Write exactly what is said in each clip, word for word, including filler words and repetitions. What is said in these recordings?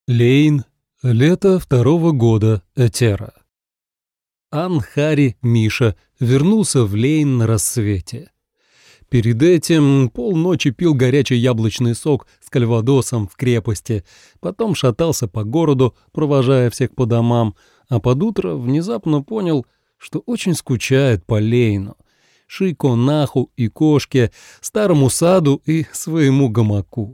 Лейн. Лето второго года Этера. Ан-Хари Миша вернулся в Лейн на рассвете. Перед этим полночи пил горячий яблочный сок с кальвадосом в крепости, потом шатался по городу, провожая всех по домам, а под утро внезапно понял, что очень скучает по Лейну, Шико-Наху и кошке, старому саду и своему гамаку.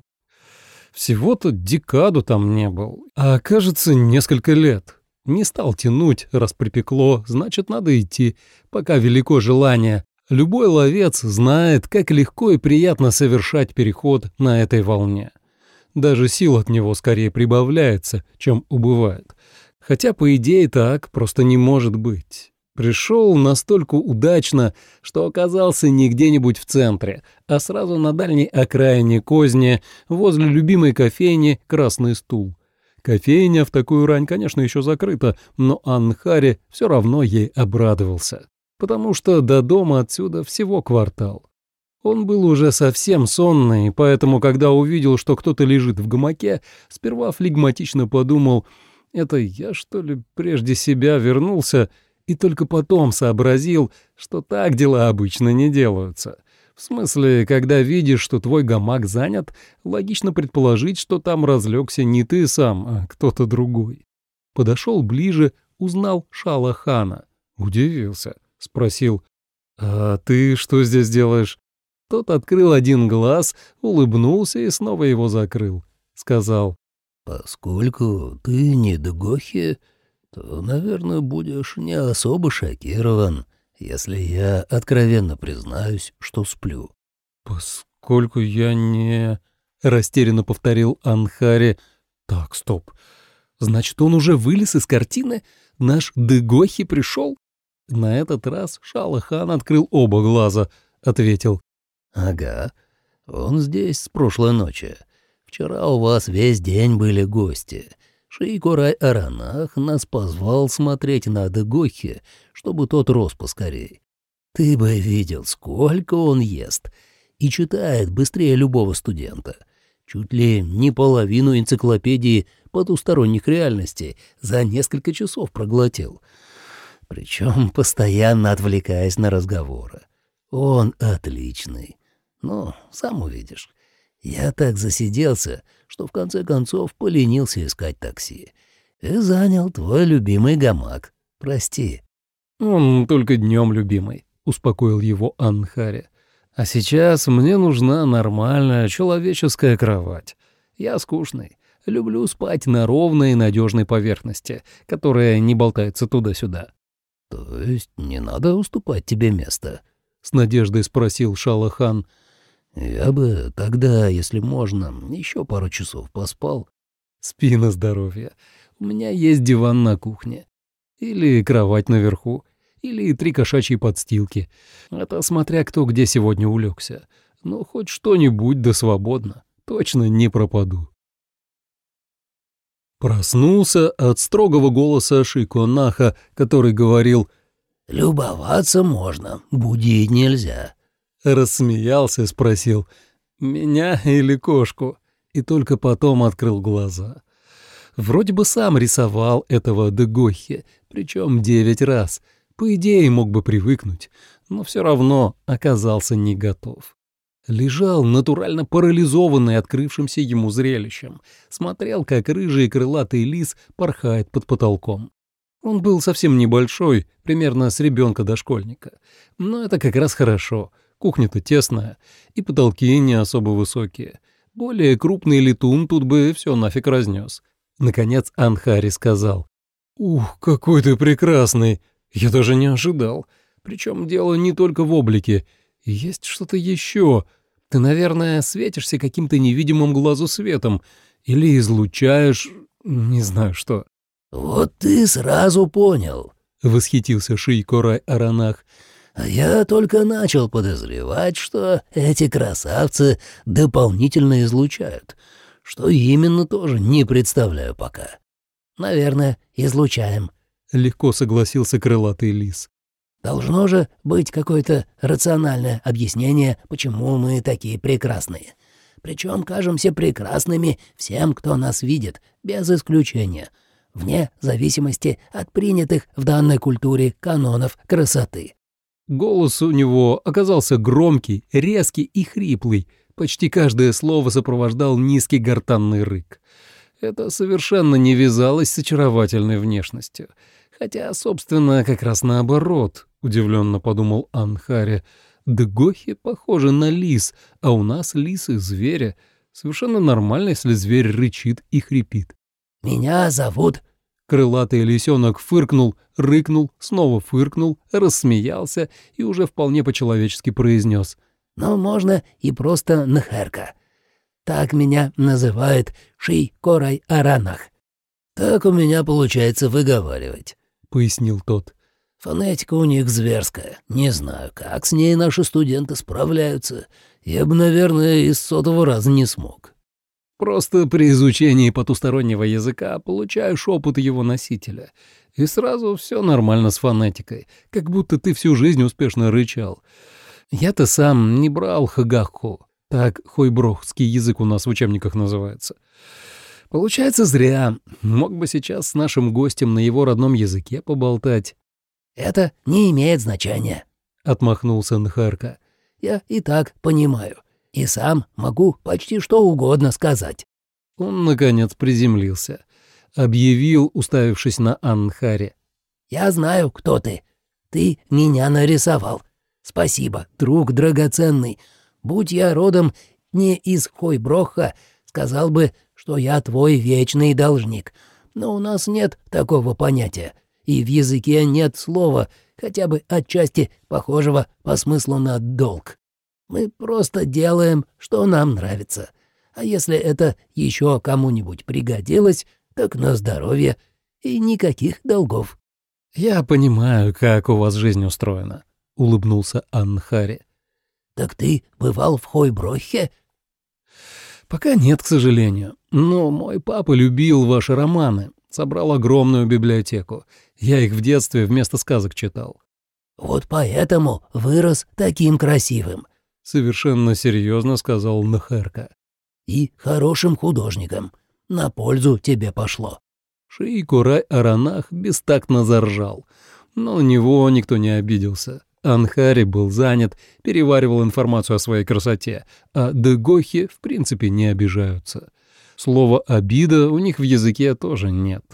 Всего-то декаду там не был, а, кажется, несколько лет. Не стал тянуть, раз припекло, значит, надо идти, пока велико желание. Любой ловец знает, как легко и приятно совершать переход на этой волне. Даже сил от него скорее прибавляется, чем убывает. Хотя, по идее, так просто не может быть. Пришел настолько удачно, что оказался не где-нибудь в центре, а сразу на дальней окраине Козни, возле любимой кофейни «Красный стул». Кофейня в такую рань, конечно, еще закрыта, но Ан-Хари все равно ей обрадовался, потому что до дома отсюда всего квартал. Он был уже совсем сонный, поэтому, когда увидел, что кто-то лежит в гамаке, сперва флегматично подумал: «Это я, что ли, прежде себя вернулся?» И только потом сообразил, что так дела обычно не делаются. В смысле, когда видишь, что твой гамак занят, логично предположить, что там разлегся не ты сам, а кто-то другой. Подошел ближе, узнал Шала-хана. Удивился, спросил: «А ты что здесь делаешь?» Тот открыл один глаз, улыбнулся и снова его закрыл. Сказал: «Поскольку ты не Дгохи, то, наверное, будешь не особо шокирован, если я откровенно признаюсь, что сплю». «Поскольку я не...» — растерянно повторил Ан-Хари. «Так, стоп. Значит, он уже вылез из картины? Наш Дгохи пришел?» На этот раз Шала-хан открыл оба глаза, ответил: «Ага, он здесь с прошлой ночи. Вчера у вас весь день были гости. Шейкурай-Аранах нас позвал смотреть на Дгохи, чтобы тот рос поскорей. Ты бы видел, сколько он ест, и читает быстрее любого студента. Чуть ли не половину энциклопедии потусторонних реальностей за несколько часов проглотил. Причем постоянно отвлекаясь на разговоры. Он отличный. Ну, сам увидишь. Я так засиделся, что в конце концов поленился искать такси. И занял твой любимый гамак. Прости». «Он только днем любимый», — успокоил его Ан-Хари. «А сейчас мне нужна нормальная человеческая кровать. Я скучный. Люблю спать на ровной и надежной поверхности, которая не болтается туда-сюда». «То есть не надо уступать тебе место?» — с надеждой спросил Шала-хан. «Я бы тогда, если можно, еще пару часов поспал». «Спи на здоровье. У меня есть диван на кухне. Или кровать наверху. Или три кошачьи подстилки. Это смотря кто где сегодня улегся. Но хоть что-нибудь да свободно. Точно не пропаду». Проснулся от строгого голоса Шико-Наха, который говорил: «Любоваться можно, будить нельзя». Рассмеялся и спросил: «Меня или кошку?» И только потом открыл глаза. Вроде бы сам рисовал этого Дгохи, причем девять раз. По идее, мог бы привыкнуть, но все равно оказался не готов. Лежал натурально парализованный открывшимся ему зрелищем, смотрел, как рыжий крылатый лис порхает под потолком. Он был совсем небольшой, примерно с ребенка-дошкольника, но это как раз хорошо. Кухня-то тесная, и потолки не особо высокие. Более крупный летун тут бы все нафиг разнес. Наконец Ан-Хари сказал: «Ух, какой ты прекрасный! Я даже не ожидал. Причем дело не только в облике. Есть что-то еще. Ты, наверное, светишься каким-то невидимым глазу светом или излучаешь... не знаю что». «Вот ты сразу понял», — восхитился Шейкурай-Аранах. «А я только начал подозревать, что эти красавцы дополнительно излучают. Что именно, тоже не представляю пока. Наверное, излучаем», — легко согласился крылатый лис. «Должно же быть какое-то рациональное объяснение, почему мы такие прекрасные. Причем кажемся прекрасными всем, кто нас видит, без исключения, вне зависимости от принятых в данной культуре канонов красоты». Голос у него оказался громкий, резкий и хриплый. Почти каждое слово сопровождал низкий гортанный рык. Это совершенно не вязалось с очаровательной внешностью. Хотя, собственно, как раз наоборот, удивленно подумал Анхари. Дгохи похожи на лис, а у нас лисы зверя. Совершенно нормально, если зверь рычит и хрипит. «Меня зовут...» Крылатый лисенок фыркнул, рыкнул, снова фыркнул, рассмеялся и уже вполне по-человечески произнес. «Но можно и просто Нхерка. Так меня называют Ши-Корай-Аранах. Так у меня получается выговаривать», — пояснил тот. «Фонетика у них зверская. Не знаю, как с ней наши студенты справляются. Я бы, наверное, из сотого раза не смог». Просто при изучении потустороннего языка получаешь опыт его носителя. И сразу все нормально с фонетикой, как будто ты всю жизнь успешно рычал. Я-то сам не брал хагаху, так хойброхский язык у нас в учебниках называется. Получается, зря. Мог бы сейчас с нашим гостем на его родном языке поболтать. «Это не имеет значения», — отмахнулся Нхарка. «Я и так понимаю. И сам могу почти что угодно сказать». Он, наконец, приземлился. Объявил, уставившись на Анхари. «Я знаю, кто ты. Ты меня нарисовал. Спасибо, друг драгоценный. Будь я родом не из Хойброха, сказал бы, что я твой вечный должник. Но у нас нет такого понятия. И в языке нет слова, хотя бы отчасти похожего по смыслу на долг. Мы просто делаем, что нам нравится. А если это еще кому-нибудь пригодилось, так на здоровье и никаких долгов». «Я понимаю, как у вас жизнь устроена», — улыбнулся Анхари. «Так ты бывал в Хойброхе?» «Пока нет, к сожалению. Но мой папа любил ваши романы, собрал огромную библиотеку. Я их в детстве вместо сказок читал». «Вот поэтому вырос таким красивым», — совершенно серьезно сказал Нхерка. «И хорошим художником. На пользу тебе пошло». Ши-Корай-Аранах бестактно заржал, но на него никто не обиделся. Анхари был занят, переваривал информацию о своей красоте, а дгохи в принципе не обижаются. Слова «обида» у них в языке тоже нет.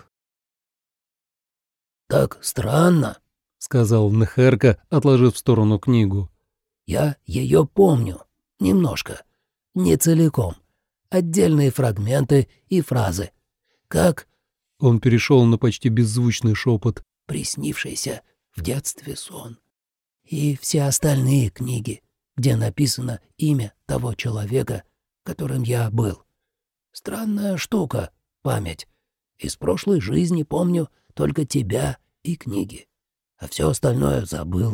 «Так странно», — сказал Нхерка, отложив в сторону книгу. «Я ее помню. Немножко. Не целиком. Отдельные фрагменты и фразы. Как...» Он перешел на почти беззвучный шепот. «Приснившийся в детстве сон. И все остальные книги, где написано имя того человека, которым я был. Странная штука, память. Из прошлой жизни помню только тебя и книги, а все остальное забыл».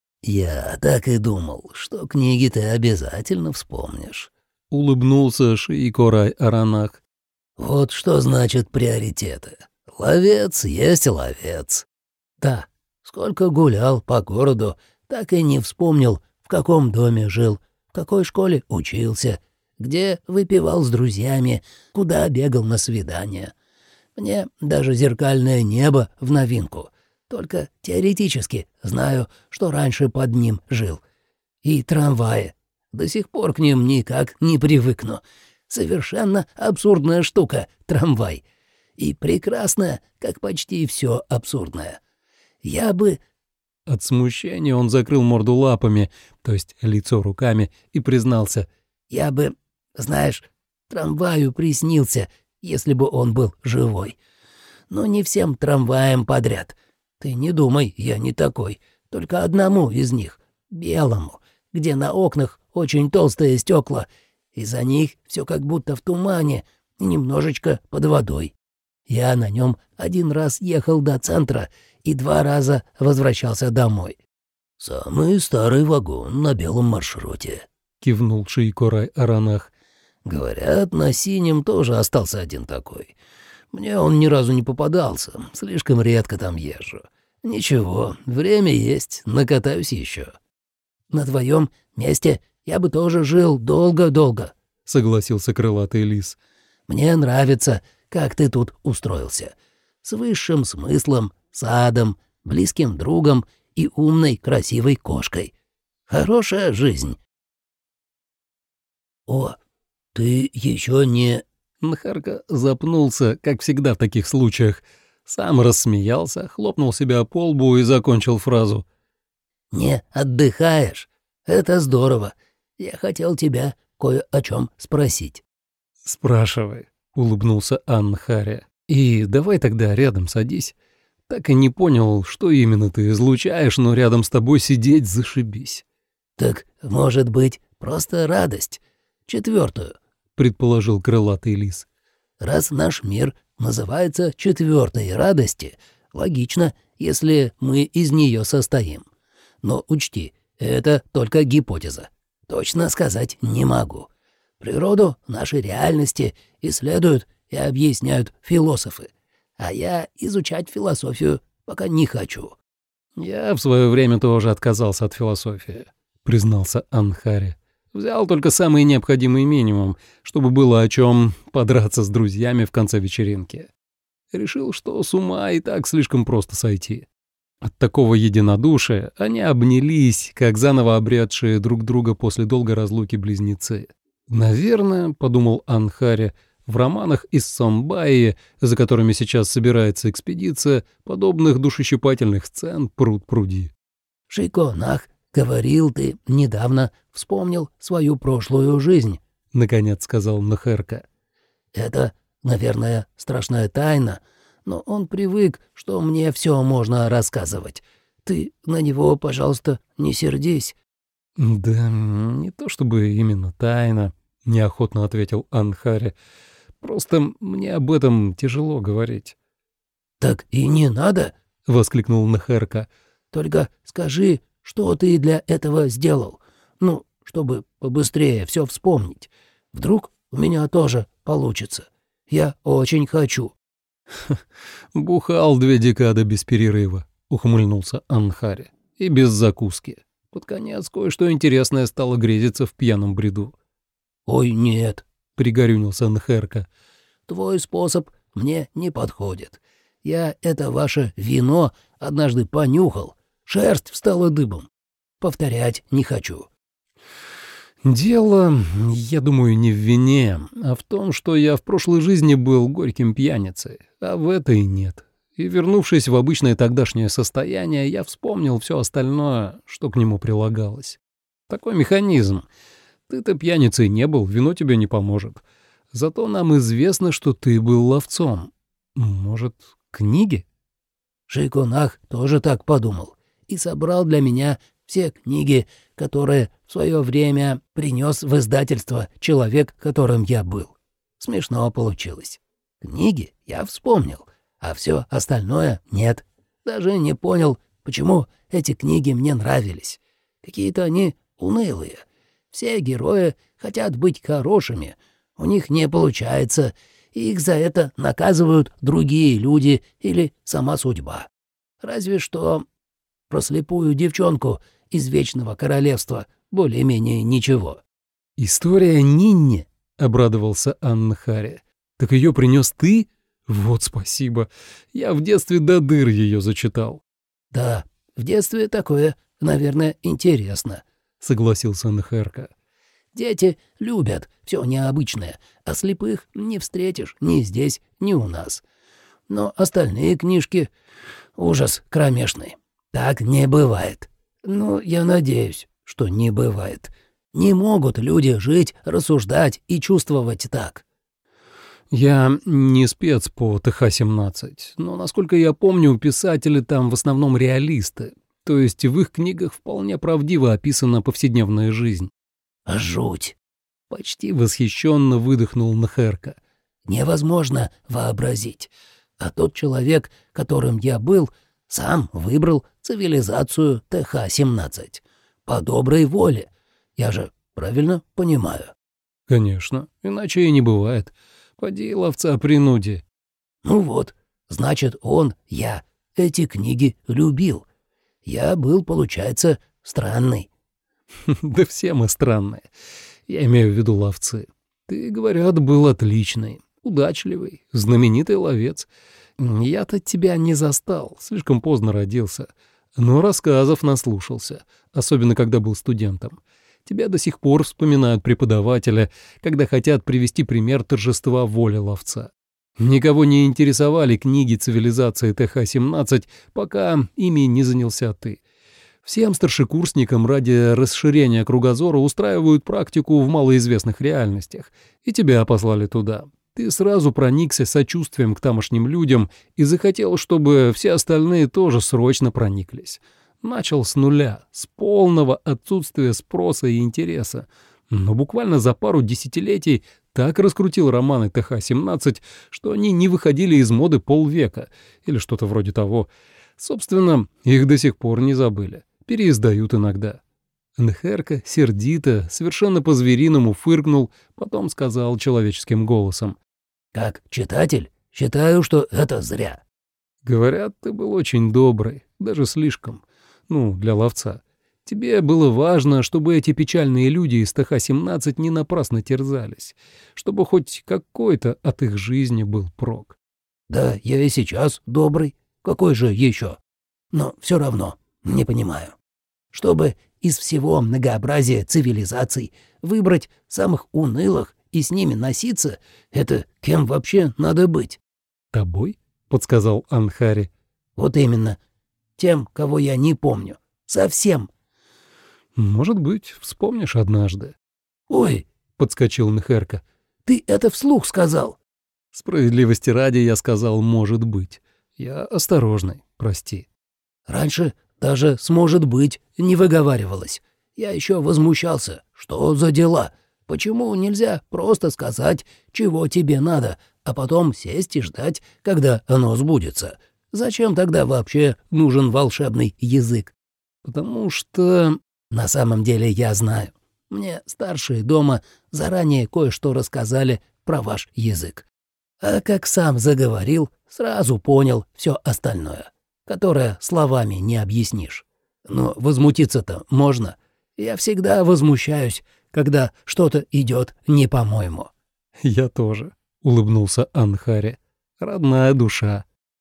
«Я так и думал, что книги ты обязательно вспомнишь», — улыбнулся Ши-Корай-Аранах. «Вот что значит приоритеты. Ловец есть ловец». «Да, сколько гулял по городу, так и не вспомнил, в каком доме жил, в какой школе учился, где выпивал с друзьями, куда бегал на свидания. Мне даже зеркальное небо в новинку. Только теоретически знаю, что раньше под ним жил. И трамваи. До сих пор к ним никак не привыкну. Совершенно абсурдная штука — трамвай. И прекрасная, как почти все абсурдное. Я бы...» От смущения он закрыл морду лапами, то есть лицо руками, и признался. «Я бы, знаешь, трамваю приснился, если бы он был живой. Но не всем трамваям подряд. Ты не думай, я не такой. Только одному из них, белому, где на окнах очень толстые стекла, и за них все как будто в тумане и немножечко под водой. Я на нем один раз ехал до центра и два раза возвращался домой». «Самый старый вагон на белом маршруте», — кивнул Ши-Корай-Аранах. «Говорят, на синем тоже остался один такой. Мне он ни разу не попадался, слишком редко там езжу. Ничего, время есть, накатаюсь еще. На твоем месте я бы тоже жил долго-долго. согласился крылатый лис. «Мне нравится, как ты тут устроился. С высшим смыслом, садом, близким другом и умной, красивой кошкой. Хорошая жизнь». «О, ты еще не...» Нхарка запнулся, как всегда в таких случаях. Сам рассмеялся, хлопнул себя по лбу и закончил фразу. «Не отдыхаешь? Это здорово. Я хотел тебя кое о чем спросить». «Спрашивай», — улыбнулся Анхаре. «И давай тогда рядом садись. Так и не понял, что именно ты излучаешь, но рядом с тобой сидеть зашибись». «Так, может быть, просто радость. Четвертую», — предположил крылатый лис. «Раз наш мир называется четвертой радости, логично, если мы из нее состоим. Но учти, это только гипотеза. Точно сказать не могу. Природу нашей реальности исследуют и объясняют философы, а я изучать философию пока не хочу». «Я в свое время тоже отказался от философии», — признался Анхаре. «Взял только самый необходимый минимум, чтобы было о чем подраться с друзьями в конце вечеринки. Решил, что с ума и так слишком просто сойти». От такого единодушия они обнялись, как заново обретшие друг друга после долгой разлуки близнецы. «Наверное, — подумал Анхаре, — в романах из Самбаи, за которыми сейчас собирается экспедиция, подобных душещипательных сцен пруд-пруди». «Шиконах, говорил, ты недавно вспомнил свою прошлую жизнь», — наконец сказал Нхерка. «Это, наверное, страшная тайна, но он привык, что мне все можно рассказывать. Ты на него, пожалуйста, не сердись». «Да не то чтобы именно тайна», — неохотно ответил Анхаре. «Просто мне об этом тяжело говорить». «Так и не надо», — воскликнул Нхерка. «Только скажи, что ты для этого сделал? Ну, чтобы побыстрее все вспомнить. Вдруг у меня тоже получится. Я очень хочу». «Бухал две декады без перерыва», — ухмыльнулся Анхаре. «И без закуски. Под конец кое-что интересное стало грезиться в пьяном бреду». «Ой, нет», — пригорюнился Нхерка. «Твой способ мне не подходит. Я это ваше вино однажды понюхал. Шерсть встала дыбом. Повторять не хочу». «Дело, я думаю, не в вине, а в том, что я в прошлой жизни был горьким пьяницей, а в этой нет. И, вернувшись в обычное тогдашнее состояние, я вспомнил все остальное, что к нему прилагалось. Такой механизм. Ты-то пьяницей не был, вино тебе не поможет. Зато нам известно, что ты был ловцом. Может, книги?» Шиконах тоже так подумал и собрал для меня все книги, которые в свое время принес в издательство человек, которым я был. Смешно получилось. Книги я вспомнил, а все остальное нет. Даже не понял, почему эти книги мне нравились. Какие-то они унылые. Все герои хотят быть хорошими, у них не получается, и их за это наказывают другие люди или сама судьба. Разве что про слепую девчонку из Вечного Королевства более-менее ничего. «История Нинни», — обрадовался Анхаре. «Так ее принес ты? Вот спасибо. Я в детстве до дыр ее зачитал». «Да, в детстве такое, наверное, интересно», — согласился Нхерка. «Дети любят все необычное, а слепых не встретишь ни здесь, ни у нас. Но остальные книжки — ужас кромешный. Так не бывает. Ну, я надеюсь, что не бывает. Не могут люди жить, рассуждать и чувствовать так». «Я не спец по Тэ Ха семнадцать, но, насколько я помню, писатели там в основном реалисты, то есть в их книгах вполне правдиво описана повседневная жизнь». «Жуть!» — почти восхищенно выдохнул Нхерка. «Невозможно вообразить. А тот человек, которым я был, сам выбрал цивилизацию Тэ Ха семнадцать. По доброй воле. Я же правильно понимаю?» «Конечно, иначе и не бывает. Поди, ловца, принуди». «Ну вот, значит, он, я, эти книги любил. Я был, получается, странный». «Да все мы странные. Я имею в виду ловцы. Ты, говорят, был отличный, удачливый, знаменитый ловец. Я-то тебя не застал, слишком поздно родился, но рассказов наслушался, особенно когда был студентом. Тебя до сих пор вспоминают преподаватели, когда хотят привести пример торжества воли ловца. Никого не интересовали книги цивилизации Т Х семнадцать, пока ими не занялся ты. Всем старшекурсникам ради расширения кругозора устраивают практику в малоизвестных реальностях, и тебя послали туда. Ты сразу проникся сочувствием к тамошним людям и захотел, чтобы все остальные тоже срочно прониклись. Начал с нуля, с полного отсутствия спроса и интереса, но буквально за пару десятилетий так раскрутил романы Т Х семнадцать, что они не выходили из моды полвека или что-то вроде того. Собственно, их до сих пор не забыли. Переиздают иногда. Нхерка сердито, совершенно по-звериному фыркнул, потом сказал человеческим голосом: «Как читатель, считаю, что это зря». «Говорят, ты был очень добрый, даже слишком, ну, для ловца. Тебе было важно, чтобы эти печальные люди из Т Х семнадцать не напрасно терзались, чтобы хоть какой-то от их жизни был прок». «Да, я и сейчас добрый. Какой же еще? Но все равно не понимаю. Чтобы из всего многообразия цивилизаций выбрать самых унылых и с ними носиться, это кем вообще надо быть?» «Тобой?» — подсказал Анхари. «Вот именно. Тем, кого я не помню. Совсем». «Может быть, вспомнишь однажды». «Ой!» — подскочил Нхерка. «Ты это вслух сказал?» «Справедливости ради я сказал «может быть». Я осторожный, прости». «Раньше даже «сможет быть» не выговаривалось. Я еще возмущался. Что за дела? Почему нельзя просто сказать, чего тебе надо, а потом сесть и ждать, когда оно сбудется? Зачем тогда вообще нужен волшебный язык?» «Потому что на самом деле я знаю. Мне старшие дома заранее кое-что рассказали про ваш язык. А как сам заговорил, сразу понял все остальное, которое словами не объяснишь. Но возмутиться-то можно. Я всегда возмущаюсь, когда что-то идет не по-моему». «Я тоже», — улыбнулся Анхари. «Родная душа».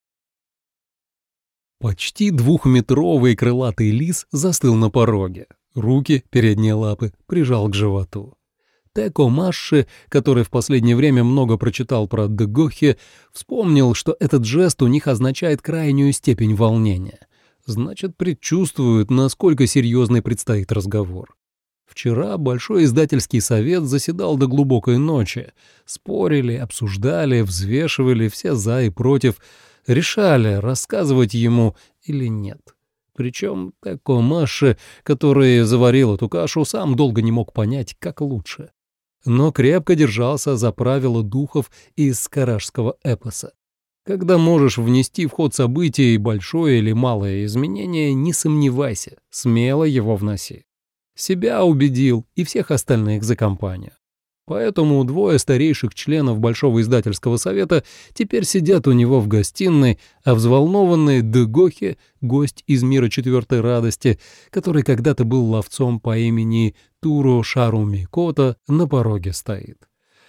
Почти двухметровый крылатый лис застыл на пороге. Руки, передние лапы, прижал к животу. Теко Маши, который в последнее время много прочитал про Дгохи, вспомнил, что этот жест у них означает крайнюю степень волнения. Значит, предчувствуют, насколько серьезный предстоит разговор. Вчера Большой издательский совет заседал до глубокой ночи. Спорили, обсуждали, взвешивали все за и против, решали, рассказывать ему или нет. Причем Теко Маши, который заварил эту кашу, сам долго не мог понять, как лучше. Но крепко держался за правила духов из скаражского эпоса. Когда можешь внести в ход событий большое или малое изменение, не сомневайся, смело его вноси. Себя убедил и всех остальных за компанию. Поэтому двое старейших членов Большого издательского совета теперь сидят у него в гостиной, а взволнованный Дгохи, гость из мира четвертой радости, который когда-то был ловцом по имени Туро Шаруми Кота, на пороге стоит.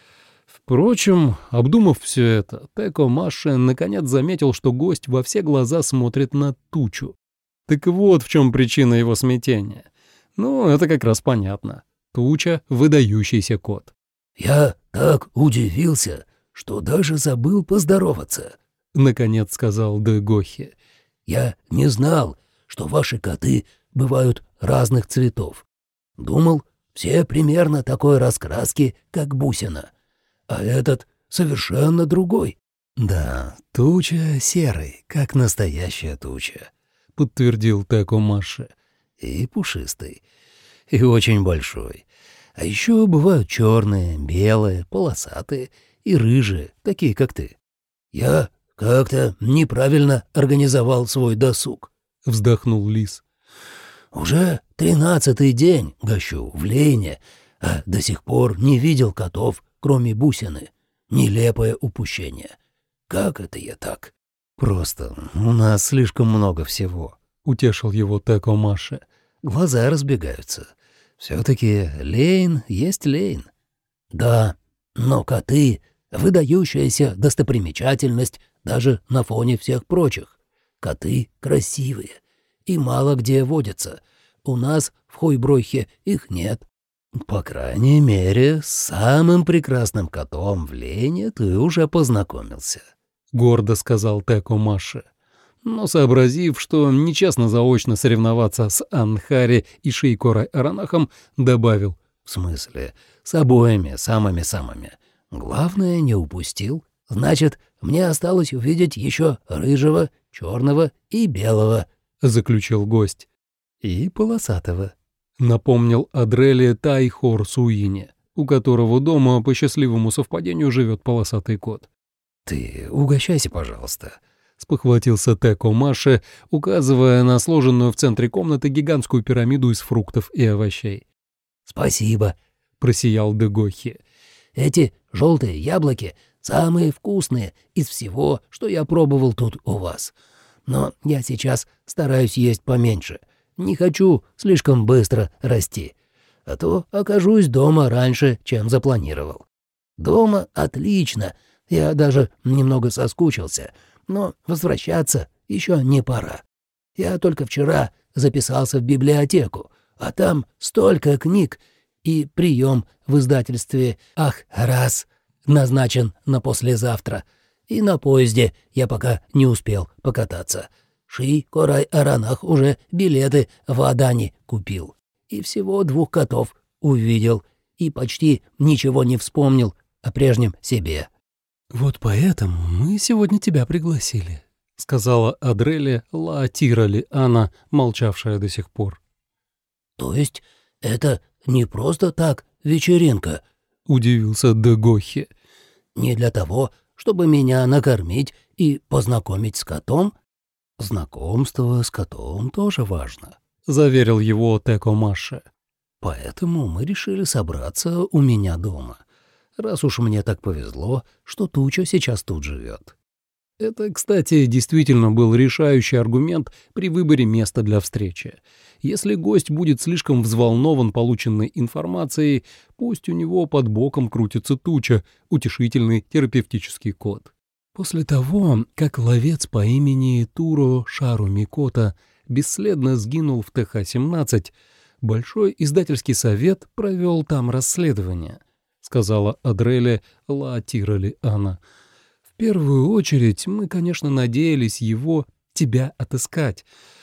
Впрочем, обдумав все это, Теко Маши наконец заметил, что гость во все глаза смотрит на тучу. Так вот в чем причина его смятения. Ну, это как раз понятно. Туча — выдающийся кот. «Я так удивился, что даже забыл поздороваться», — наконец сказал Дгохи. «Я не знал, что ваши коты бывают разных цветов. Думал, все примерно такой раскраски, как бусина. А этот совершенно другой». «Да, туча серый, как настоящая туча», — подтвердил Теко Маши. «И пушистый, и очень большой. А еще бывают черные, белые, полосатые и рыжие, такие как ты. Я как-то неправильно организовал свой досуг», — вздохнул лис. «Уже тринадцатый день гощу в Лейне, а до сих пор не видел котов, кроме бусины. Нелепое упущение. Как это я так?» «Просто у нас слишком много всего», — утешил его Теко Маши. «Глаза разбегаются. Все-таки Лейн есть Лейн». «Да, Но коты — выдающаяся достопримечательность даже на фоне всех прочих. Коты красивые и мало где водятся. У нас в Хойброхе их нет. По крайней мере, с самым прекрасным котом в Лейне ты уже познакомился», — гордо сказал Теко Маше. Но, сообразив, что нечестно заочно соревноваться с Анхари и Шейкорай Аранахом, добавил: «В смысле, с обоими самыми-самыми. Главное, не упустил. Значит, мне осталось увидеть еще рыжего, черного и белого», — заключил гость. «И полосатого», — напомнил Адрели Тайхор Суине, у которого дома по счастливому совпадению живет полосатый кот. «Ты угощайся, пожалуйста», — спохватился Теко Маше, указывая на сложенную в центре комнаты гигантскую пирамиду из фруктов и овощей. «Спасибо», — просиял Дегохи. «Эти желтые яблоки самые вкусные из всего, что я пробовал тут у вас. Но я сейчас стараюсь есть поменьше. Не хочу слишком быстро расти, а то окажусь дома раньше, чем запланировал. Дома отлично, я даже немного соскучился, но возвращаться еще не пора. Я только вчера записался в библиотеку, а там столько книг, и прием в издательстве «Ах, раз» назначен на послезавтра, и на поезде я пока не успел покататься. Шейкорай Аранах уже билеты в Адани купил. И всего двух котов увидел. И почти ничего не вспомнил о прежнем себе». «Вот поэтому мы сегодня тебя пригласили», — сказала Адрели Лаатирали Анна, молчавшая до сих пор. «То есть это не просто так вечеринка?» — удивился Дегохи. «Не для того, чтобы меня накормить и познакомить с котом?» «Знакомство с котом тоже важно», — заверил его Теко Маше. «Поэтому мы решили собраться у меня дома, раз уж мне так повезло, что Туча сейчас тут живет». Это, кстати, действительно был решающий аргумент при выборе места для встречи. Если гость будет слишком взволнован полученной информацией, пусть у него под боком крутится Туча, утешительный терапевтический кот. После того, как ловец по имени Туро Шару Микота бесследно сгинул в Тэ Ха семнадцать, Большой издательский совет провел там расследование, сказала Адрели Лаатирали Анна. В первую очередь мы, конечно, надеялись его, тебя отыскать.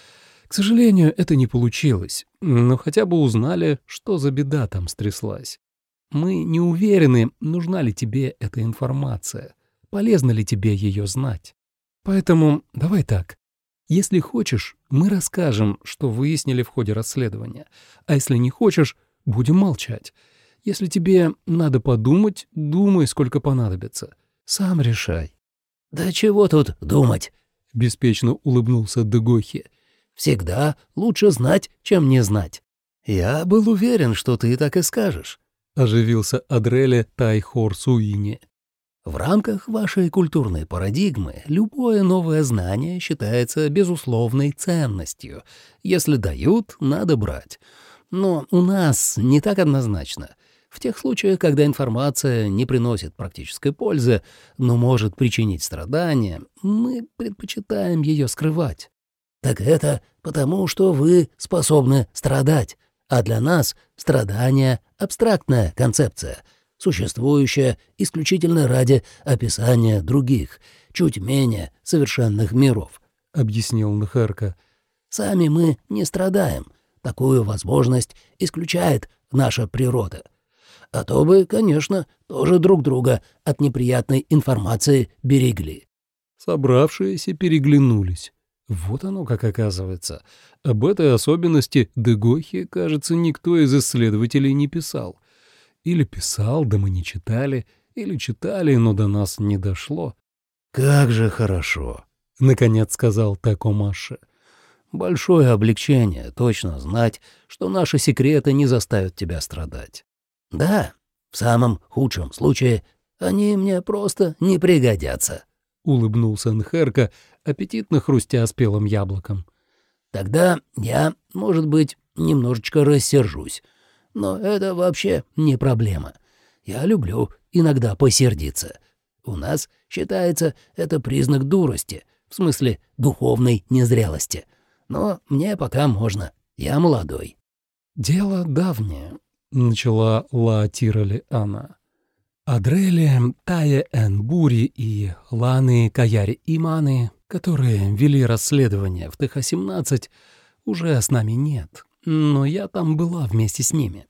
К сожалению, это не получилось, но хотя бы узнали, что за беда там стряслась. Мы не уверены, нужна ли тебе эта информация. Полезно ли тебе ее знать? Поэтому давай так. Если хочешь, мы расскажем, что выяснили в ходе расследования. А если не хочешь, будем молчать. Если тебе надо подумать, думай, сколько понадобится. Сам решай». «Да чего тут думать?» — беспечно улыбнулся Дегохи. «Всегда лучше знать, чем не знать». «Я был уверен, что ты так и скажешь», — оживился Адрели Тайхор Суини. «В рамках вашей культурной парадигмы любое новое знание считается безусловной ценностью. Если дают, надо брать. Но у нас не так однозначно. В тех случаях, когда информация не приносит практической пользы, но может причинить страдания, мы предпочитаем ее скрывать». «Так это потому, что вы способны страдать, а для нас страдание — абстрактная концепция, существующая исключительно ради описания других, чуть менее совершенных миров», — объяснил Нхерка. «Сами мы не страдаем. Такую возможность исключает наша природа. А то бы, конечно, тоже друг друга от неприятной информации берегли». Собравшиеся переглянулись. Вот оно как оказывается. Об этой особенности Дегохи, кажется, никто из исследователей не писал. Или писал, да мы не читали, или читали, но до нас не дошло. «Как же хорошо», — наконец сказал Теко Маше. «Большое облегчение точно знать, что наши секреты не заставят тебя страдать. Да, в самом худшем случае они мне просто не пригодятся», — улыбнулся Нхерка, аппетитно хрустя спелым яблоком. «Тогда я, может быть, немножечко рассержусь. Но это вообще не проблема. Я люблю иногда посердиться. У нас, считается, это признак дурости, в смысле духовной незрелости. Но мне пока можно, я молодой». «Дело давнее», — начала Лаатирали она. «Адрели, Тая Эн Бури и Ланы Каяри Иманы, которые вели расследование в Т Х семнадцать, уже с нами нет, но я там была вместе с ними.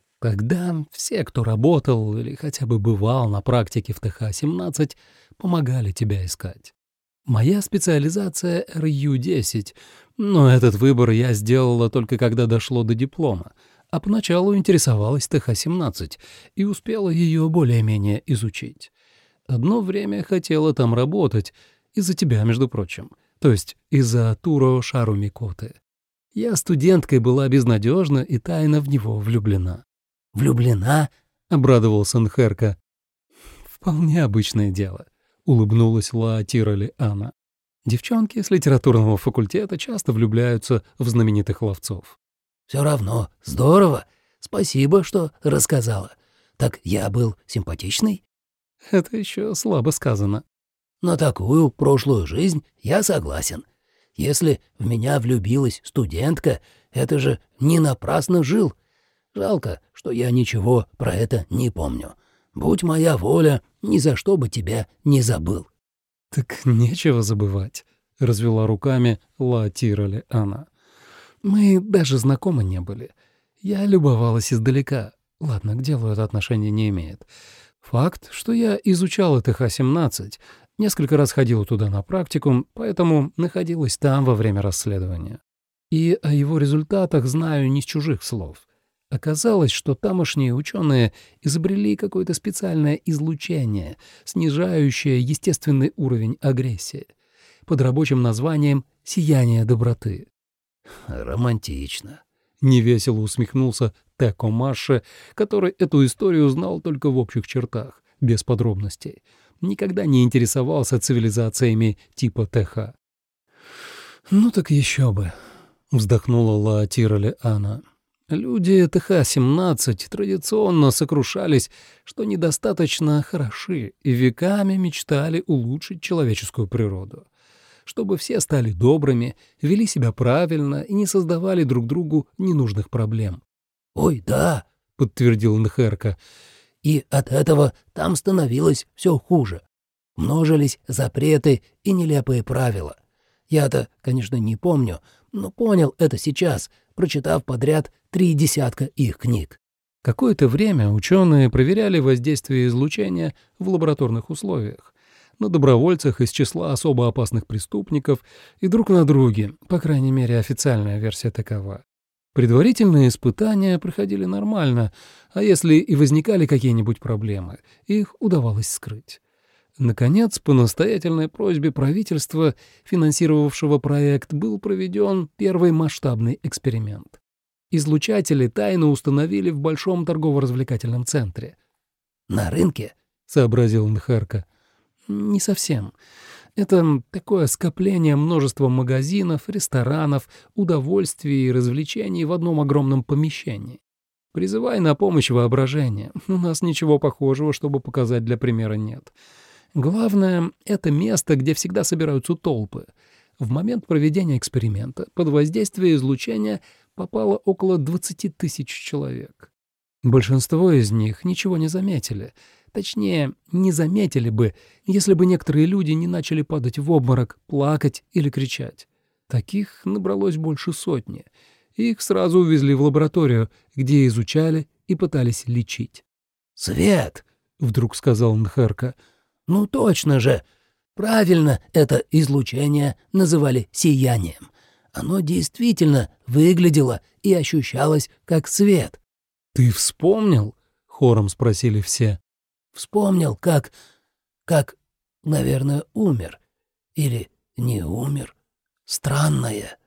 Тогда все, кто работал или хотя бы бывал на практике в Т Х семнадцать, помогали тебя искать. Моя специализация Р Ю десять, но этот выбор я сделала только когда дошло до диплома, а поначалу интересовалась Т Х семнадцать и успела ее более-менее изучить. Одно время хотела там работать, из-за тебя, между прочим, то есть из-за Туро Шарумикоты. Я студенткой была безнадежна и тайно в него влюблена». «Влюблена?» — обрадовался Нхерка. «Вполне обычное дело», — улыбнулась Лаатирали Анна. «Девчонки с литературного факультета часто влюбляются в знаменитых ловцов». «Все равно, здорово. Спасибо, что рассказала. Так я был симпатичный?» «Это еще слабо сказано». «На такую прошлую жизнь я согласен. Если в меня влюбилась студентка, это же не напрасно жил. Жалко, что я ничего про это не помню. Будь моя воля, ни за что бы тебя не забыл». «Так нечего забывать», — развела руками Лаатирали она. «Мы даже знакомы не были. Я любовалась издалека. Ладно, к делу это отношения не имеет. Факт, что я изучала Т Х семнадцать, несколько раз ходила туда на практикум, поэтому находилась там во время расследования. И о его результатах знаю не с чужих слов. Оказалось, что тамошние ученые изобрели какое-то специальное излучение, снижающее естественный уровень агрессии, под рабочим названием «сияние доброты». «Романтично», — невесело усмехнулся Теко Маше, который эту историю знал только в общих чертах, без подробностей. Никогда не интересовался цивилизациями типа Т Х. «Ну так еще бы», — вздохнула Лаатирали Анна. «Люди Т Х семнадцать традиционно сокрушались, что недостаточно хороши, и веками мечтали улучшить человеческую природу, чтобы все стали добрыми, вели себя правильно и не создавали друг другу ненужных проблем». «Ой, да», — подтвердил Нхерка. «И от этого там становилось все хуже. Множились запреты и нелепые правила. Я-то, конечно, не помню, но понял это сейчас, прочитав подряд три десятка их книг». Какое-то время ученые проверяли воздействие излучения в лабораторных условиях, на добровольцах из числа особо опасных преступников и друг на друге, по крайней мере, официальная версия такова. Предварительные испытания проходили нормально, а если и возникали какие-нибудь проблемы, их удавалось скрыть. Наконец, по настоятельной просьбе правительства, финансировавшего проект, был проведен первый масштабный эксперимент. Излучатели тайно установили в большом торгово-развлекательном центре. «На рынке?» — сообразил Нхарка. «Не совсем. Это такое скопление множества магазинов, ресторанов, удовольствий и развлечений в одном огромном помещении. Призывай на помощь воображение. У нас ничего похожего, чтобы показать для примера, нет. Главное — это место, где всегда собираются толпы. В момент проведения эксперимента под воздействие излучения попало около двадцати тысяч человек. Большинство из них ничего не заметили. Точнее, не заметили бы, если бы некоторые люди не начали падать в обморок, плакать или кричать. Таких набралось больше сотни. Их сразу увезли в лабораторию, где изучали и пытались лечить. «Свет!» — вдруг сказал Нхерка. «Ну точно же! Правильно это излучение называли сиянием. Оно действительно выглядело и ощущалось как свет». «Ты вспомнил?» — хором спросили все. «Вспомнил, как... как, наверное, умер. Или не умер. Странное.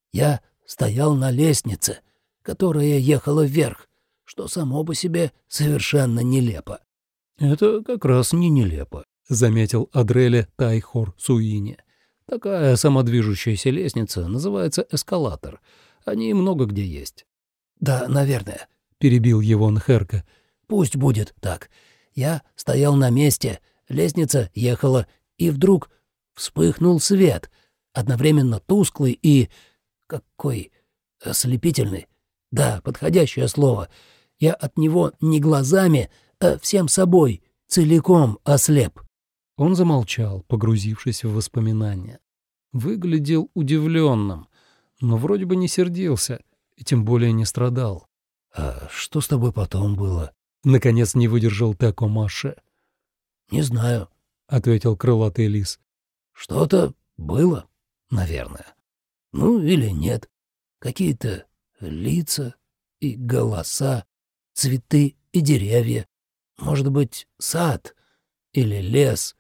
Я стоял на лестнице, которая ехала вверх, что само по себе совершенно нелепо». «Это как раз не нелепо», — заметил Адреле Тайхор Суини. «Такая самодвижущаяся лестница называется эскалатор. Они много где есть». «Да, наверное», — перебил его Нхерка. «Пусть будет так. Я стоял на месте, лестница ехала, и вдруг вспыхнул свет, одновременно тусклый и... какой... ослепительный. Да, подходящее слово. Я от него не глазами, а всем собой, целиком ослеп». Он замолчал, погрузившись в воспоминания. Выглядел удивленным, но вроде бы не сердился и тем более не страдал. «А что с тобой потом было?» Наконец не выдержал Теко Маше. «Не знаю», — ответил крылатый лис. «Что-то было, наверное. Ну или нет. Какие-то лица и голоса, цветы и деревья. Может быть, сад или лес.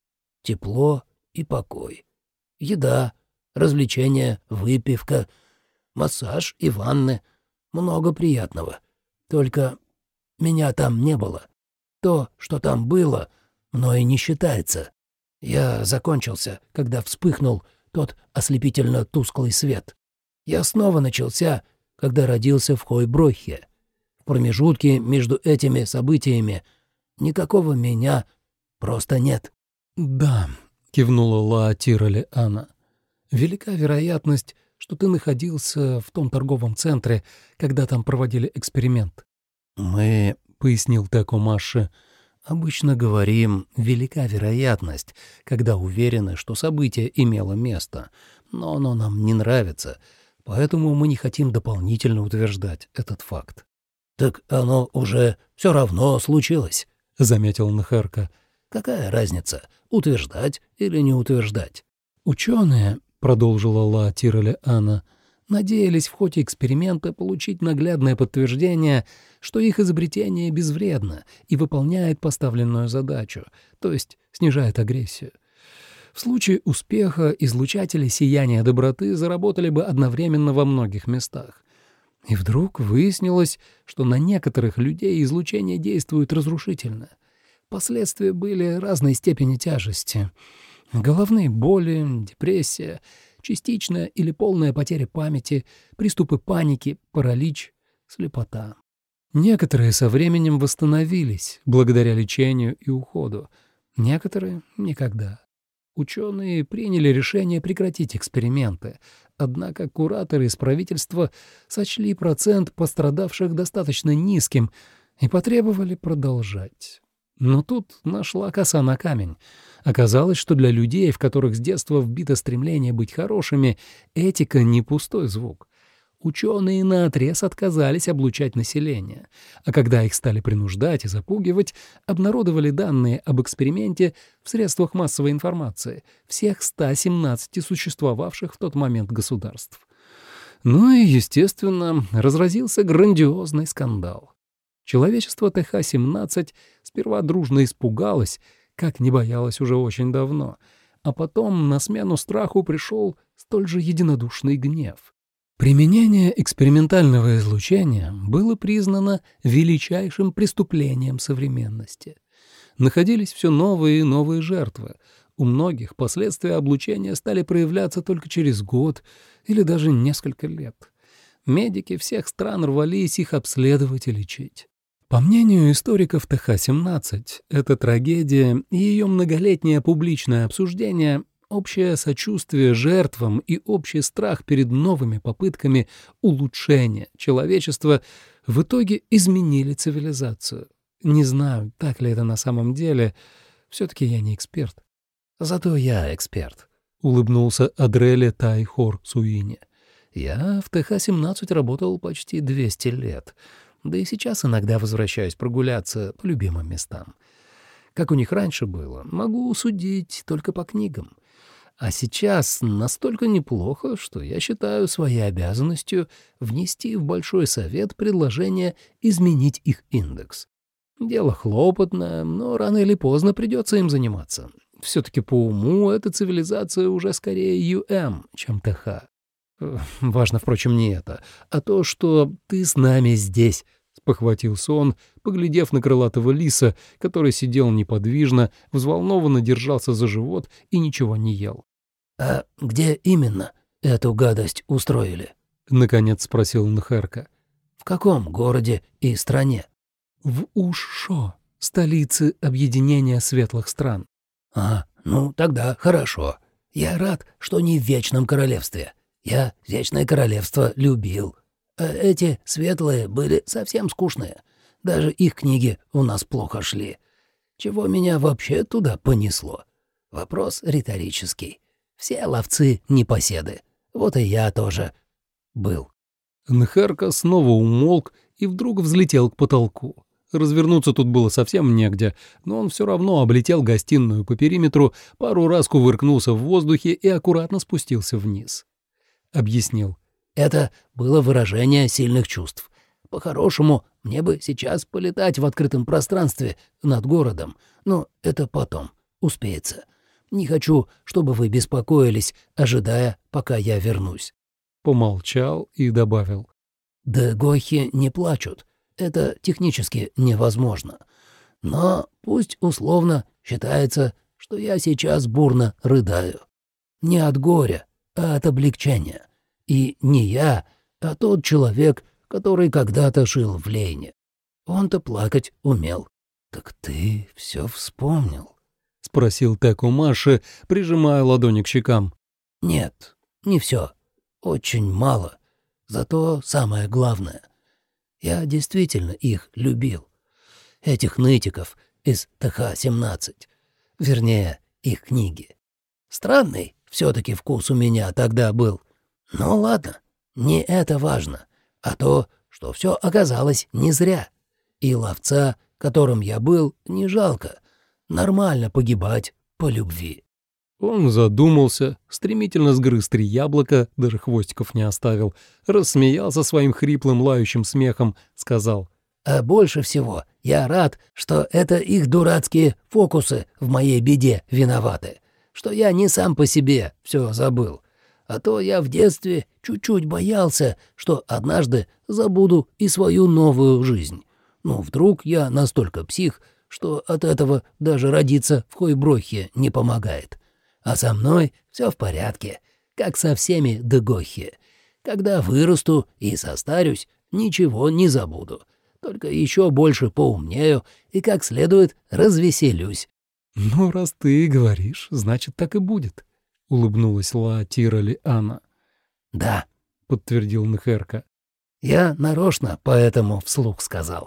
Тепло и покой. Еда, развлечения, выпивка, массаж и ванны. Много приятного. Только меня там не было. То, что там было, мной не считается. Я закончился, когда вспыхнул тот ослепительно тусклый свет. Я снова начался, когда родился в Хойброхе. В промежутке между этими событиями никакого меня просто нет». «Да», — кивнула Лаатирале Анна. «Велика вероятность, что ты находился в том торговом центре, когда там проводили эксперимент». «Мы», — пояснил Теко Маше, — «обычно говорим «велика вероятность», когда уверены, что событие имело место, но оно нам не нравится, поэтому мы не хотим дополнительно утверждать этот факт». «Так оно уже все равно случилось», — заметил Нхерка. «Какая разница, утверждать или не утверждать?» «Ученые», — продолжила Лаатирале Анна, — «надеялись в ходе эксперимента получить наглядное подтверждение, что их изобретение безвредно и выполняет поставленную задачу, то есть снижает агрессию. В случае успеха излучатели сияния доброты заработали бы одновременно во многих местах. И вдруг выяснилось, что на некоторых людей излучение действует разрушительно. Последствия были разной степени тяжести. Головные боли, депрессия, частичная или полная потеря памяти, приступы паники, паралич, слепота. Некоторые со временем восстановились благодаря лечению и уходу, некоторые — никогда. Ученые приняли решение прекратить эксперименты, однако кураторы из правительства сочли процент пострадавших достаточно низким и потребовали продолжать. Но тут нашла коса на камень. Оказалось, что для людей, в которых с детства вбито стремление быть хорошими, этика не пустой звук. Ученые наотрез отказались облучать население, а когда их стали принуждать и запугивать, обнародовали данные об эксперименте в средствах массовой информации всех ста семнадцати существовавших в тот момент государств. Ну и, естественно, разразился грандиозный скандал. Человечество Тэ Ха семнадцать сперва дружно испугалось, как не боялось уже очень давно, а потом на смену страху пришел столь же единодушный гнев. Применение экспериментального излучения было признано величайшим преступлением современности. Находились все новые и новые жертвы. У многих последствия облучения стали проявляться только через год или даже несколько лет. Медики всех стран рвались их обследовать и лечить. По мнению историков Тэ Ха семнадцать, эта трагедия и ее многолетнее публичное обсуждение — общее сочувствие жертвам и общий страх перед новыми попытками улучшения человечества в итоге изменили цивилизацию. Не знаю, так ли это на самом деле, все-таки я не эксперт. «Зато я эксперт», — улыбнулся Адреле Тайхор Суине. «Я в Тэ Ха семнадцать работал почти двести лет, да и сейчас иногда возвращаюсь прогуляться по любимым местам. Как у них раньше было, могу судить только по книгам. А сейчас настолько неплохо, что я считаю своей обязанностью внести в Большой Совет предложение изменить их индекс. Дело хлопотное, но рано или поздно придется им заниматься. Все-таки по уму эта цивилизация уже скорее Ю Эм, чем Тэ Ха. Важно, впрочем, не это, а то, что ты с нами здесь, — спохватился он, поглядев на крылатого лиса, который сидел неподвижно, взволнованно держался за живот и ничего не ел. «А где именно эту гадость устроили?» — наконец спросил Нхерка. «В каком городе и стране?» «В Ушшо», — столицы объединения светлых стран». «А, ну тогда хорошо. Я рад, что не в Вечном Королевстве. Я Вечное Королевство любил. А эти светлые были совсем скучные. Даже их книги у нас плохо шли. Чего меня вообще туда понесло? Вопрос риторический. Все ловцы непоседы. Вот и я тоже был». Нхарка снова умолк и вдруг взлетел к потолку. Развернуться тут было совсем негде, но он все равно облетел гостиную по периметру, пару раз кувыркнулся в воздухе и аккуратно спустился вниз. Объяснил. «Это было выражение сильных чувств. По-хорошему, мне бы сейчас полетать в открытом пространстве над городом, но это потом, успеется. Не хочу, чтобы вы беспокоились, ожидая, пока я вернусь». Помолчал и добавил. «Да гохи не плачут. Это технически невозможно. Но пусть условно считается, что я сейчас бурно рыдаю. Не от горя, а от облегчения. И не я, а тот человек, который когда-то жил в Лейне. Он-то плакать умел». «Так ты все вспомнил?» — спросил Теку Маши, прижимая ладони к щекам. «Нет, не все. Очень мало. Зато самое главное. Я действительно их любил. Этих нытиков из Тэ Ха семнадцать. Вернее, их книги. Странный все-таки вкус у меня тогда был. Но ладно, не это важно, а то, что все оказалось не зря. И ловца, которым я был, не жалко. Нормально погибать по любви». Он задумался, стремительно сгрыз три яблока, даже хвостиков не оставил, рассмеялся своим хриплым лающим смехом, сказал. «А больше всего я рад, что это их дурацкие фокусы в моей беде виноваты, что я не сам по себе все забыл. А то я в детстве чуть-чуть боялся, что однажды забуду и свою новую жизнь. Ну, вдруг я настолько псих, что от этого даже родиться в Хойброхе не помогает. А со мной все в порядке, как со всеми дгохи. Когда вырасту и состарюсь, ничего не забуду. Только еще больше поумнею и как следует развеселюсь». «Ну, раз ты говоришь, значит, так и будет», — улыбнулась Ла Тирали Анна. «Да», — подтвердил Нхерка. «Я нарочно поэтому вслух сказал».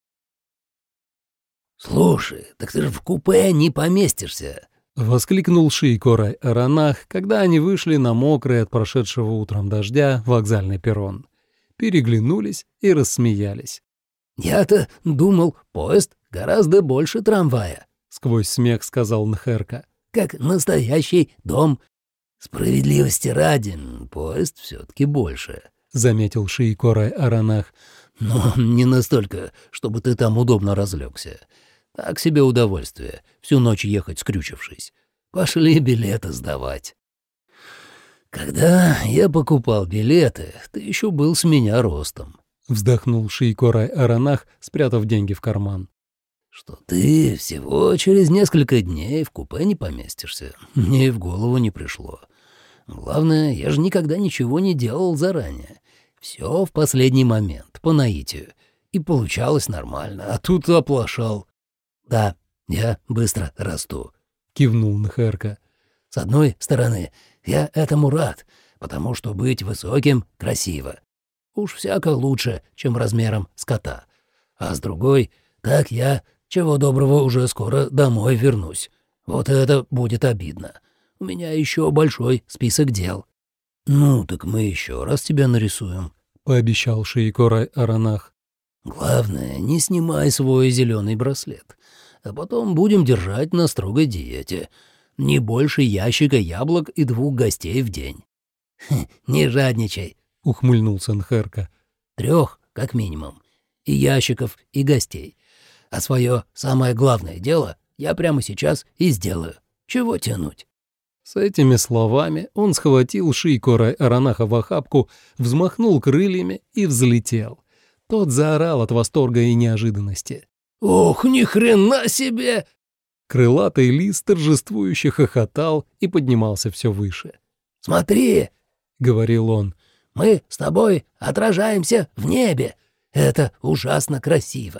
«Слушай, так ты же в купе не поместишься», — воскликнул Шейкорай Аранах, когда они вышли на мокрый от прошедшего утром дождя вокзальный перрон. Переглянулись и рассмеялись. «Я-то думал, поезд гораздо больше трамвая», — сквозь смех сказал Нхерка. «как настоящий дом. Справедливости ради, поезд все-таки больше», — заметил Шейкорай Аранах. «Но не настолько, чтобы ты там удобно разлегся. Так себе удовольствие, всю ночь ехать скрючившись. Пошли билеты сдавать». «Когда я покупал билеты, ты еще был с меня ростом», — вздохнул Шейкорай Аранах, спрятав деньги в карман. «Что ты всего через несколько дней в купе не поместишься, мне и в голову не пришло. Главное, я же никогда ничего не делал заранее. Все в последний момент, по наитию. И получалось нормально, а тут оплошал. Да, я быстро расту», — кивнул Нхерка. «С одной стороны, я этому рад, потому что быть высоким красиво. Уж всяко лучше, чем размером с кота. А с другой, так я, чего доброго, уже скоро домой вернусь. Вот это будет обидно. У меня еще большой список дел». «Ну, так мы еще раз тебя нарисуем», — пообещал Шейкорай Аранах. «Главное, не снимай свой зеленый браслет. А потом будем держать на строгой диете. Не больше ящика яблок и двух гостей в день». «Не жадничай», — ухмыльнулся Нхерка. «Трех, как минимум. И ящиков, и гостей. А свое самое главное дело я прямо сейчас и сделаю. Чего тянуть?» С этими словами он схватил Шейкорай Аранаха в охапку, взмахнул крыльями и взлетел. Тот заорал от восторга и неожиданности. «Ох, ни хрена себе!» Крылатый лис торжествующе хохотал и поднимался все выше. «Смотри!» — говорил он. «Мы с тобой отражаемся в небе. Это ужасно красиво.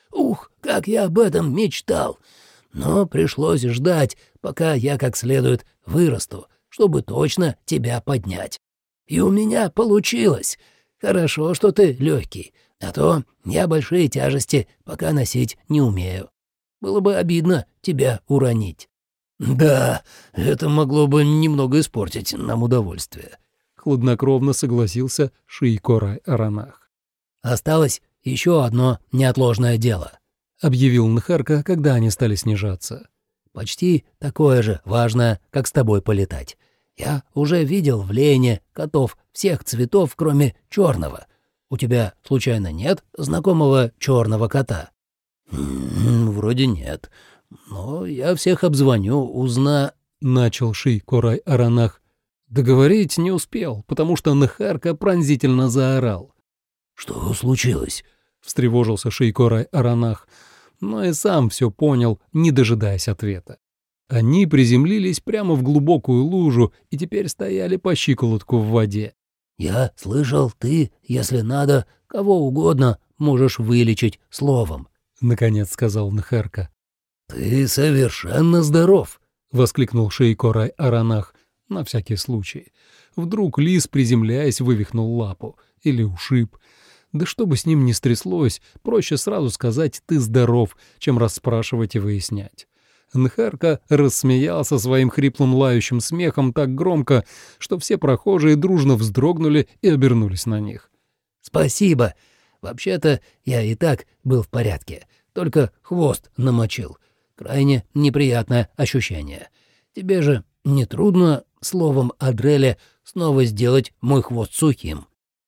Ух, как я об этом мечтал! Но пришлось ждать, пока я как следует вырасту, чтобы точно тебя поднять. И у меня получилось. Хорошо, что ты легкий, а то я большие тяжести пока носить не умею. Было бы обидно тебя уронить». «Да, это могло бы немного испортить нам удовольствие», — хладнокровно согласился Шейкорай Аранах. «Осталось еще одно неотложное дело», — объявил Нхарка, когда они стали снижаться. «Почти такое же важное, как с тобой полетать. Я уже видел в Лейне котов всех цветов, кроме черного. У тебя, случайно, нет знакомого черного кота?» «Вроде нет. Но я всех обзвоню, узна...» — начал Шейкорай Аранах. Договорить не успел, потому что Нхарка пронзительно заорал. «Что случилось?» — встревожился Шейкорай Аранах, но и сам все понял, не дожидаясь ответа. Они приземлились прямо в глубокую лужу и теперь стояли по щиколотку в воде. «Я слышал, ты, если надо, кого угодно можешь вылечить словом», — наконец сказал Нхарка. «Ты совершенно здоров!» — воскликнул Шейкорай Аранах на всякий случай. Вдруг лис, приземляясь, вывихнул лапу или ушиб. Да что бы с ним ни стряслось, проще сразу сказать «ты здоров», чем расспрашивать и выяснять. Нхарка рассмеялся своим хриплым лающим смехом так громко, что все прохожие дружно вздрогнули и обернулись на них. «Спасибо. Вообще-то я и так был в порядке, только хвост намочил. Крайне неприятное ощущение. Тебе же не трудно, словом Адреле, снова сделать мой хвост сухим?»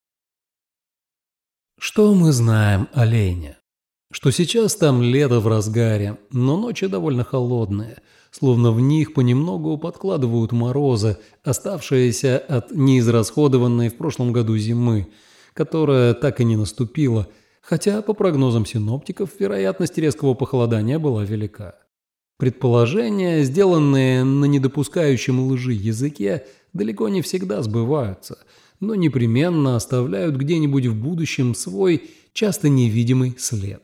Что мы знаем о Лейне? Что сейчас там лето в разгаре, но ночи довольно холодные, словно в них понемногу подкладывают морозы, оставшиеся от неизрасходованной в прошлом году зимы, которая так и не наступила, хотя, по прогнозам синоптиков, вероятность резкого похолодания была велика. Предположения, сделанные на недопускающем лжи языке, далеко не всегда сбываются, но непременно оставляют где-нибудь в будущем свой часто невидимый след.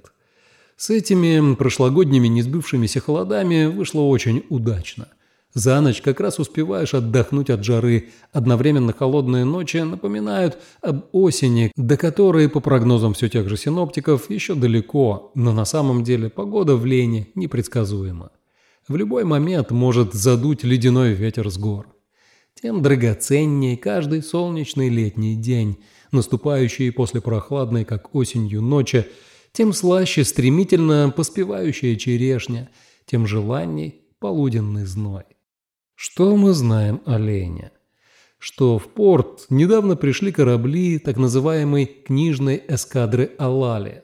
С этими прошлогодними несбывшимися холодами вышло очень удачно. За ночь как раз успеваешь отдохнуть от жары, одновременно холодные ночи напоминают об осени, до которой, по прогнозам все тех же синоптиков, еще далеко, но на самом деле погода в Лейне непредсказуема. В любой момент может задуть ледяной ветер с гор. Тем драгоценнее каждый солнечный летний день, наступающий после прохладной, как осенью, ночи, тем слаще стремительно поспевающая черешня, тем желанней полуденный зной. Что мы знаем о Лейне? Что в порт недавно пришли корабли так называемой книжной эскадры Алали.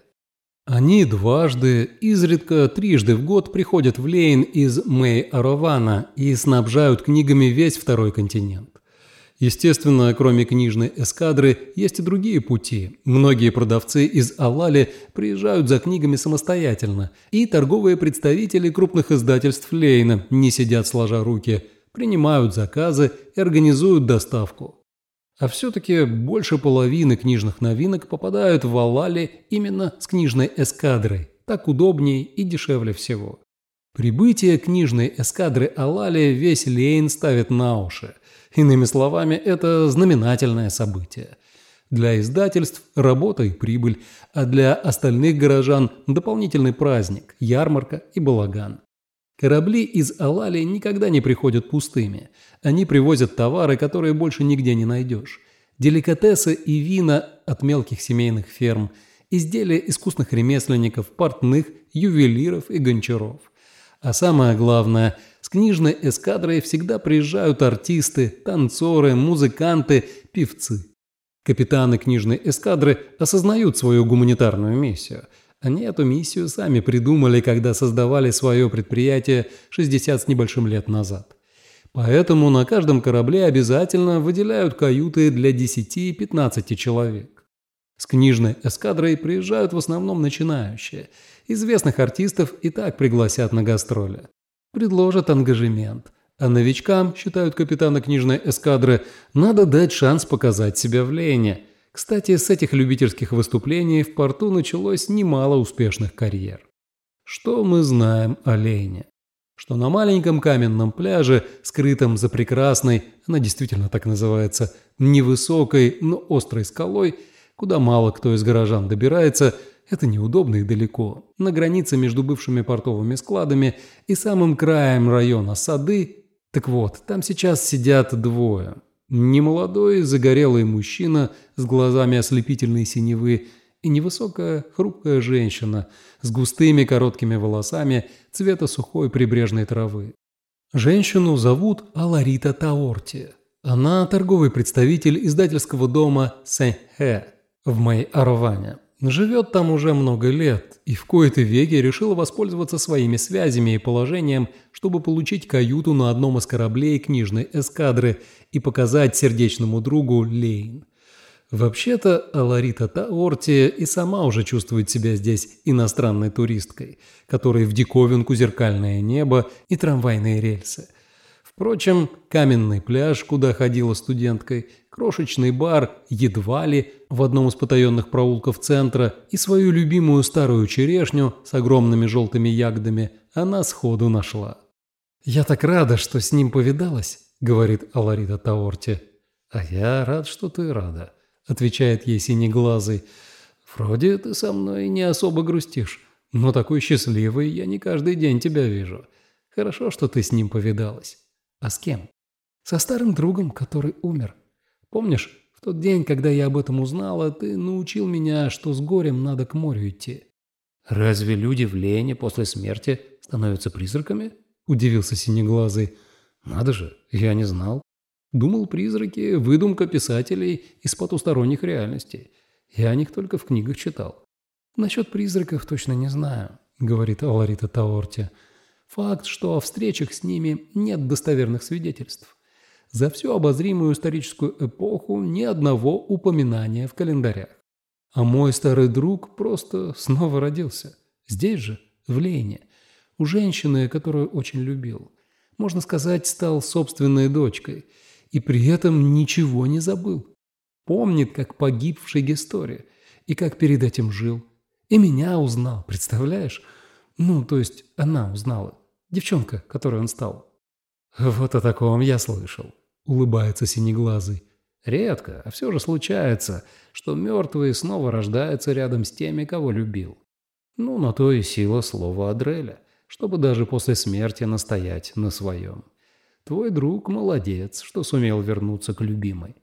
Они дважды, изредка трижды в год приходят в Лейн из Мэй-Аравана и снабжают книгами весь второй континент. Естественно, кроме книжной эскадры, есть и другие пути. Многие продавцы из Алали приезжают за книгами самостоятельно, и торговые представители крупных издательств Лейна не сидят сложа руки, принимают заказы и организуют доставку. А все-таки больше половины книжных новинок попадают в Алали именно с книжной эскадрой. Так удобнее и дешевле всего. Прибытие книжной эскадры Алали весь Лейн ставит на уши. Иными словами, это знаменательное событие. Для издательств – работа и прибыль, а для остальных горожан – дополнительный праздник, ярмарка и балаган. Корабли из Алали никогда не приходят пустыми. Они привозят товары, которые больше нигде не найдешь. Деликатесы и вина от мелких семейных ферм, изделия искусных ремесленников, портных, ювелиров и гончаров. А самое главное, с книжной эскадрой всегда приезжают артисты, танцоры, музыканты, певцы. Капитаны книжной эскадры осознают свою гуманитарную миссию. Они эту миссию сами придумали, когда создавали свое предприятие шестьдесят с небольшим лет назад. Поэтому на каждом корабле обязательно выделяют каюты для десяти-пятнадцати человек. С книжной эскадрой приезжают в основном начинающие. Известных артистов и так пригласят на гастроли. Предложат ангажемент. А новичкам, считают капитаны книжной эскадры, надо дать шанс показать себя в Лейне. Кстати, с этих любительских выступлений в порту началось немало успешных карьер. Что мы знаем о Лейне? Что на маленьком каменном пляже, скрытом за прекрасной, она действительно так называется, невысокой, но острой скалой, куда мало кто из горожан добирается, это неудобно и далеко, на границе между бывшими портовыми складами и самым краем района Сады. Так вот, там сейчас сидят двое. Немолодой загорелый мужчина с глазами ослепительной синевы и невысокая хрупкая женщина с густыми короткими волосами цвета сухой прибрежной травы. Женщину зовут Аларита Таорти. Она торговый представитель издательского дома Сэньхэ в Мэй-Араване. Живет там уже много лет и в кои-то веки решила воспользоваться своими связями и положением, чтобы получить каюту на одном из кораблей книжной эскадры и показать сердечному другу Лейн. Вообще-то Аларита Таорти и сама уже чувствует себя здесь иностранной туристкой, которой в диковинку зеркальное небо и трамвайные рельсы. Впрочем, каменный пляж, куда ходила студенткой, крошечный бар едва ли в одном из потаенных проулков центра и свою любимую старую черешню с огромными желтыми ягодами она сходу нашла. «Я так рада, что с ним повидалась», — говорит Аларита Таорти. «А я рад, что ты рада», — отвечает ей синеглазый. «Вроде ты со мной не особо грустишь, но такой счастливый я не каждый день тебя вижу. Хорошо, что ты с ним повидалась». «А с кем?» «Со старым другом, который умер. Помнишь, в тот день, когда я об этом узнала, ты научил меня, что с горем надо к морю идти». «Разве люди в Лейне после смерти становятся призраками?» – удивился синеглазый. «Надо же, я не знал. Думал, призраки – выдумка писателей из потусторонних реальностей. Я о них только в книгах читал». «Насчет призраков точно не знаю», – говорит Аларита Таорти. «Факт, что о встречах с ними нет достоверных свидетельств. За всю обозримую историческую эпоху ни одного упоминания в календарях. А мой старый друг просто снова родился. Здесь же, в Лейне, у женщины, которую очень любил. Можно сказать, стал собственной дочкой. И при этом ничего не забыл. Помнит, как погиб в Шигесторе, и как перед этим жил. И меня узнал, представляешь? Ну, то есть она узнала. Девчонка, которой он стал». «Вот о таком я слышал», — улыбается синеглазый. «Редко, а все же случается, что мертвый снова рождается рядом с теми, кого любил. Ну, на то и сила слова Адреля, чтобы даже после смерти настоять на своем. Твой друг молодец, что сумел вернуться к любимой.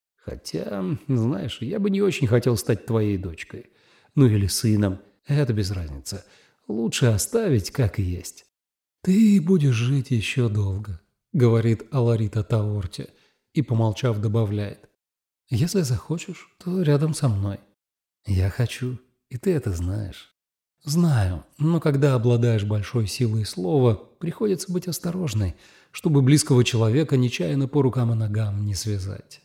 Хотя, знаешь, я бы не очень хотел стать твоей дочкой. Ну или сыном, это без разницы. Лучше оставить как есть». «Ты будешь жить еще долго», — говорит Аларита Таорти и, помолчав, добавляет. «Если захочешь, то рядом со мной». «Я хочу, и ты это знаешь». «Знаю, но когда обладаешь большой силой слова, приходится быть осторожной, чтобы близкого человека нечаянно по рукам и ногам не связать».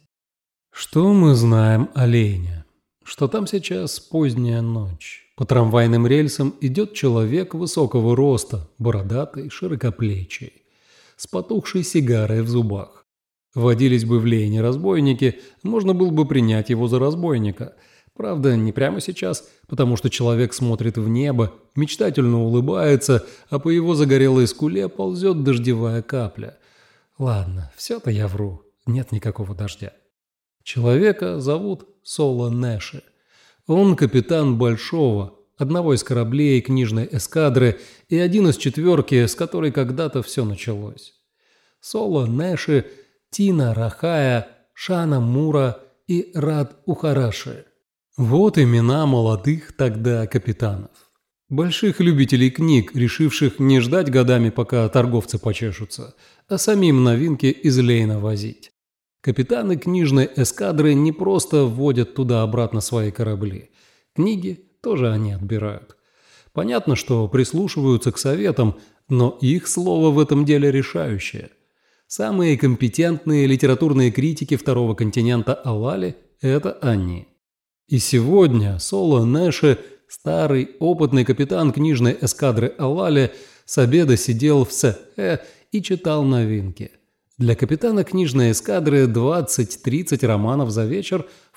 Что мы знаем о Лейне? Что там сейчас поздняя ночь. По трамвайным рельсам идет человек высокого роста, бородатый, широкоплечий, с потухшей сигарой в зубах. Водились бы в Лейне разбойники, можно было бы принять его за разбойника. Правда, не прямо сейчас, потому что человек смотрит в небо, мечтательно улыбается, а по его загорелой скуле ползет дождевая капля. Ладно, все-то я вру, нет никакого дождя. Человека зовут Соло Нэши. Он капитан большого, одного из кораблей книжной эскадры и один из четверки, с которой когда-то все началось. Соло Нэши, Тина Рахая, Шана Мура и Рад Ухараши. Вот имена молодых тогда капитанов. Больших любителей книг, решивших не ждать годами, пока торговцы почешутся, а самим новинки из Лейна возить. Капитаны книжной эскадры не просто вводят туда-обратно свои корабли. Книги тоже они отбирают. Понятно, что прислушиваются к советам, но их слово в этом деле решающее. Самые компетентные литературные критики второго континента Алали – это они. И сегодня Соло Нэши, старый опытный капитан книжной эскадры Алали, с обеда сидел в Сэ и читал новинки. Для капитана книжной эскадры двадцать-тридцать романов за вечер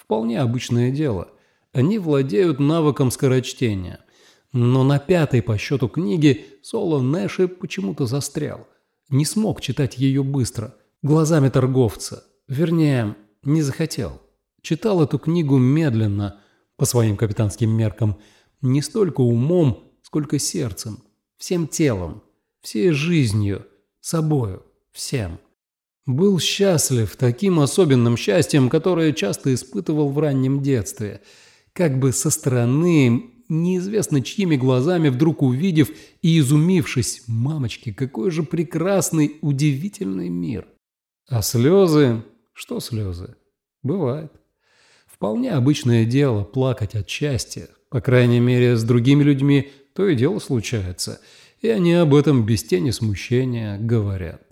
Вполне обычное дело. Они владеют навыком скорочтения. Но на пятой по счету книге Соло Нэши почему-то застрял. Не смог читать ее быстро, глазами торговца. Вернее, не захотел. Читал эту книгу медленно, по своим капитанским меркам, не столько умом, сколько сердцем, всем телом, всей жизнью, собою, всем. Был счастлив таким особенным счастьем, которое часто испытывал в раннем детстве, как бы со стороны, неизвестно чьими глазами вдруг увидев и изумившись: «Мамочки, какой же прекрасный, удивительный мир!» А слезы? Что слезы? Бывает. Вполне обычное дело плакать от счастья. По крайней мере, с другими людьми то и дело случается, и они об этом без тени смущения говорят.